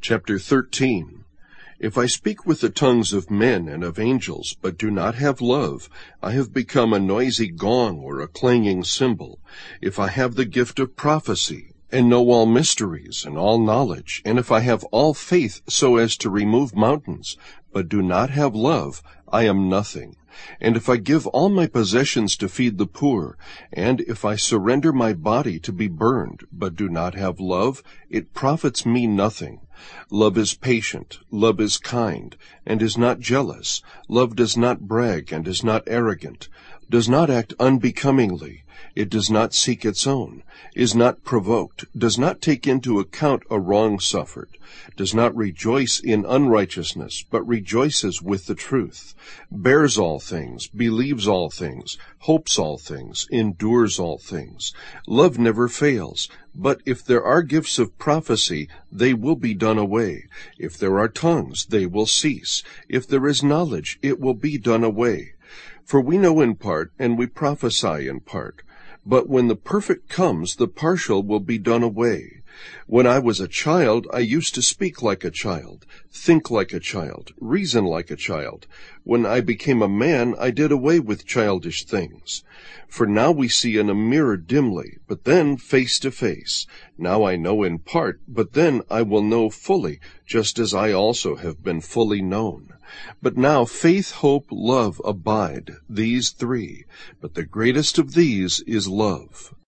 Chapter 13. If I speak with the tongues of men and of angels, but do not have love, I have become a noisy gong or a clanging cymbal. If I have the gift of prophecy, and know all mysteries and all knowledge, and if I have all faith so as to remove mountains, but do not have love, I am nothing. And if I give all my possessions to feed the poor, and if I surrender my body to be burned, but do not have love, it profits me nothing. Love is patient, love is kind, and is not jealous. Love does not brag and is not arrogant, does not act unbecomingly. It does not seek its own, is not provoked, does not take into account a wrong suffered, does not rejoice in unrighteousness, but rejoices with the truth, bears all things, believes all things, hopes all things, endures all things. Love never fails. But if there are gifts of prophecy, they will be done away. If there are tongues, they will cease. If there is knowledge, it will be done away. For we know in part, and we prophesy in part. But when the perfect comes, the partial will be done away. When I was a child, I used to speak like a child, think like a child, reason like a child. When I became a man, I did away with childish things. For now we see in a mirror dimly, but then face to face. Now I know in part, but then I will know fully, just as I also have been fully known. But now faith, hope, love abide, these three, but the greatest of these is love.